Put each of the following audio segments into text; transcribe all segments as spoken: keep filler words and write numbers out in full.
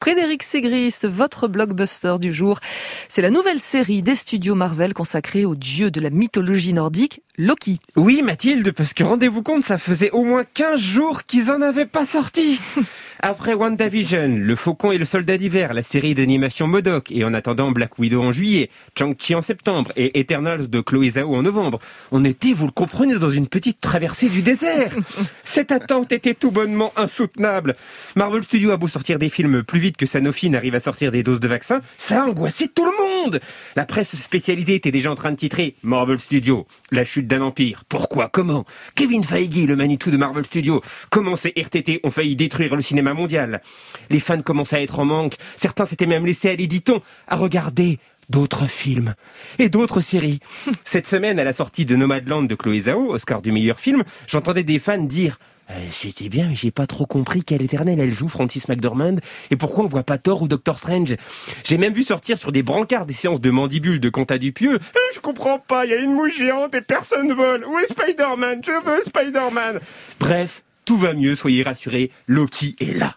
Frédéric Sigrist, votre blockbuster du jour. C'est la nouvelle série des studios Marvel consacrée au dieu de la mythologie nordique, Loki. Oui Mathilde, parce que rendez-vous compte, ça faisait au moins quinze jours qu'ils en avaient pas sorti. Après WandaVision, Le Faucon et le Soldat d'hiver, la série d'animation M O D O K, et en attendant Black Widow en juillet, Shang-Chi en septembre et Eternals de Chloé Zhao en novembre, on était, vous le comprenez, dans une petite traversée du désert. Cette attente était tout bonnement insoutenable. Marvel Studios a beau sortir des films plus vite que Sanofi n'arrive à sortir des doses de vaccins, ça a angoissé tout le monde. La presse spécialisée était déjà en train de titrer Marvel Studios, la chute d'un empire. Pourquoi? Comment? Kevin Feige, le Manitou de Marvel Studios. Comment ces R T T ont failli détruire le cinéma mondial? Les fans commençaient à être en manque. Certains s'étaient même laissés aller, dit-on, à regarder d'autres films et d'autres séries. Cette semaine, à la sortie de Nomadland de Chloé Zhao, Oscar du meilleur film, j'entendais des fans dire euh, « C'était bien, mais j'ai pas trop compris quelle éternelle elle joue, Frances McDormand, et pourquoi on voit pas Thor ou Doctor Strange. » J'ai même vu sortir sur des brancards des séances de mandibules de Compta Dupieux. Euh, « Je comprends pas, il y a une mouche géante et personne vole. Où est Spider-Man? Je veux Spider-Man !» Bref, tout va mieux, soyez rassurés, Loki est là.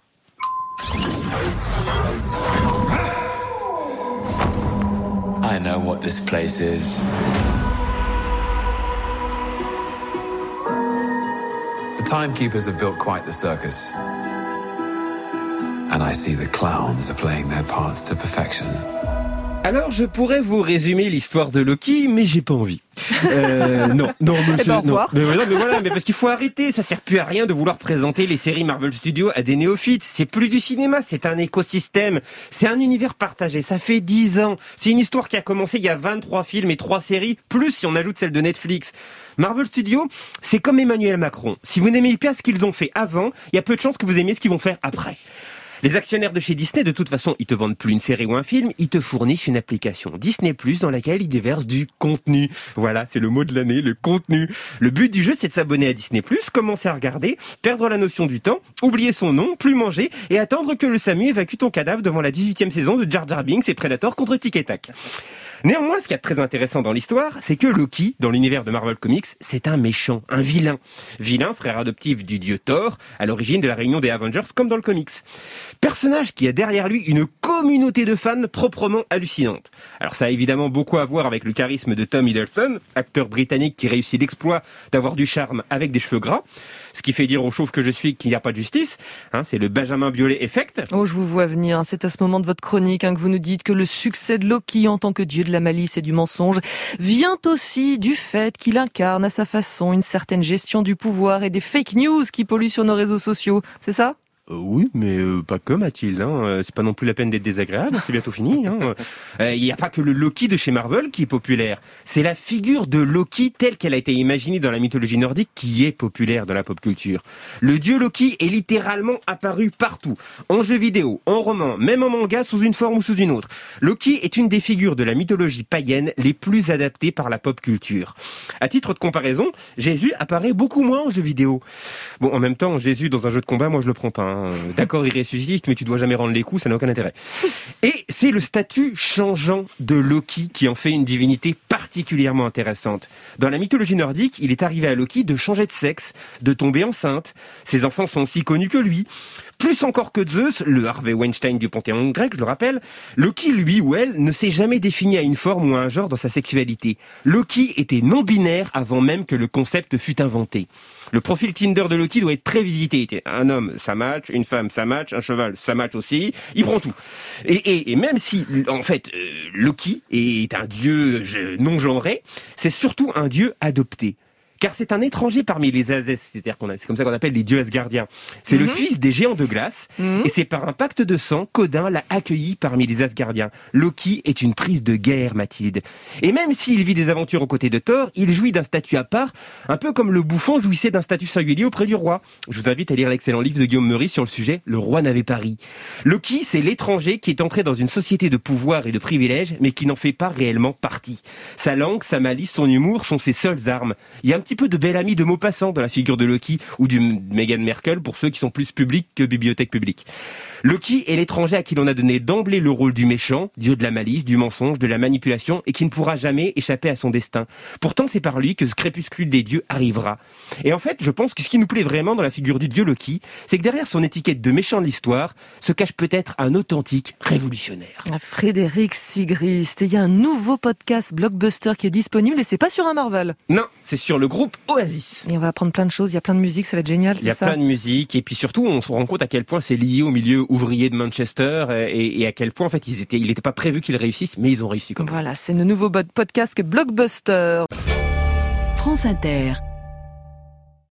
I know what this place is. The timekeepers have built quite the circus. And I see the clowns are playing their parts to perfection. Alors, je pourrais vous résumer l'histoire de Loki, mais j'ai pas envie. Euh, non, non, monsieur, eh ben, au non. revoir. Mais, non, mais voilà, mais parce qu'il faut arrêter, ça sert plus à rien de vouloir présenter les séries Marvel Studios à des néophytes. C'est plus du cinéma, c'est un écosystème, c'est un univers partagé. Ça fait dix ans. C'est une histoire qui a commencé il y a vingt-trois films et trois séries, plus si on ajoute celle de Netflix. Marvel Studios, c'est comme Emmanuel Macron. Si vous n'aimez pas ce qu'ils ont fait avant, il y a peu de chances que vous aimiez ce qu'ils vont faire après. Les actionnaires de chez Disney, de toute façon, ils te vendent plus une série ou un film, ils te fournissent une application Disney plus, dans laquelle ils déversent du contenu. Voilà, c'est le mot de l'année, le contenu. Le but du jeu, c'est de s'abonner à Disney plus, commencer à regarder, perdre la notion du temps, oublier son nom, plus manger, et attendre que le SAMU évacue ton cadavre devant la dix-huitième saison de Jar Jar Binks et Predator contre Tic et Tac. Néanmoins, ce qui est très intéressant dans l'histoire, c'est que Loki, dans l'univers de Marvel Comics, c'est un méchant, un vilain. Vilain, frère adoptif du dieu Thor, à l'origine de la réunion des Avengers, comme dans le comics. Personnage qui a derrière lui une communauté de fans proprement hallucinante. Alors ça a évidemment beaucoup à voir avec le charisme de Tom Hiddleston, acteur britannique qui réussit l'exploit d'avoir du charme avec des cheveux gras, ce qui fait dire aux chauves que je suis qu'il n'y a pas de justice. Hein, c'est le Benjamin Biolay effect. Oh, je vous vois venir. C'est à ce moment de votre chronique hein, que vous nous dites que le succès de Loki en tant que dieu de la malice et du mensonge vient aussi du fait qu'il incarne à sa façon une certaine gestion du pouvoir et des fake news qui polluent sur nos réseaux sociaux. C'est ça ? Euh, oui, mais euh, pas que Mathilde. Hein. C'est pas non plus la peine d'être désagréable. C'est bientôt fini. Hein. Il n'y a pas que le Loki de chez Marvel qui est populaire. C'est la figure de Loki telle qu'elle a été imaginée dans la mythologie nordique qui est populaire dans la pop culture. Le dieu Loki est littéralement apparu partout, en jeux vidéo, en roman, même en manga, sous une forme ou sous une autre. Loki est une des figures de la mythologie païenne les plus adaptées par la pop culture. À titre de comparaison, Jésus apparaît beaucoup moins en jeux vidéo. Bon, en même temps, Jésus dans un jeu de combat, moi je le prends pas. Hein. D'accord, il ressuscite, mais tu dois jamais rendre les coups, ça n'a aucun intérêt. Et c'est le statut changeant de Loki qui en fait une divinité particulièrement intéressante. Dans la mythologie nordique, il est arrivé à Loki de changer de sexe, de tomber enceinte. Ses enfants sont aussi connus que lui. Plus encore que Zeus, le Harvey Weinstein du panthéon grec, je le rappelle, Loki, lui ou elle, ne s'est jamais défini à une forme ou à un genre dans sa sexualité. Loki était non-binaire avant même que le concept fût inventé. Le profil Tinder de Loki doit être très visité. Un homme, ça match, une femme, ça match, un cheval, ça match aussi, il prend tout. Et, et, et même si, en fait, euh, Loki est un dieu non-genré, c'est surtout un dieu adopté. Car c'est un étranger parmi les Asès, c'est-à-dire qu'on a, c'est comme ça qu'on appelle les dieux asgardiens. C'est mm-hmm. le fils des géants de glace, mm-hmm. et c'est par un pacte de sang qu'Odin l'a accueilli parmi les Asgardiens. Loki est une prise de guerre, Mathilde. Et même s'il vit des aventures aux côtés de Thor, il jouit d'un statut à part, un peu comme le bouffon jouissait d'un statut singulier auprès du roi. Je vous invite à lire l'excellent livre de Guillaume Meurice sur le sujet, Le roi n'avait pas ri. Loki, c'est l'étranger qui est entré dans une société de pouvoir et de privilèges, mais qui n'en fait pas réellement partie. Sa langue, sa malice, son humour sont ses seules armes. Il y a un petit peu de bel ami de Maupassant dans la figure de Loki ou du Meghan Merkel pour ceux qui sont plus publics que bibliothèque publique. Loki est l'étranger à qui l'on a donné d'emblée le rôle du méchant, dieu de la malice, du mensonge, de la manipulation, et qui ne pourra jamais échapper à son destin. Pourtant, c'est par lui que ce crépuscule des dieux arrivera. Et en fait, je pense que ce qui nous plaît vraiment dans la figure du dieu Loki, c'est que derrière son étiquette de méchant de l'histoire, se cache peut-être un authentique révolutionnaire. Frédéric Sigrist, et il y a un nouveau podcast Blockbuster qui est disponible, et c'est pas sur un Marvel. Non, c'est sur le groupe Oasis. Et on va apprendre plein de choses, il y a plein de musique, ça va être génial, c'est ça ? Il y a ça plein de musique, et puis surtout, on se rend compte à quel point c'est lié au milieu ouvrier de Manchester, et, et à quel point, en fait, ils étaient, il n'était pas prévu qu'ils réussissent, mais ils ont réussi quand même. Voilà, c'est le nouveau podcast Blockbuster. France Inter.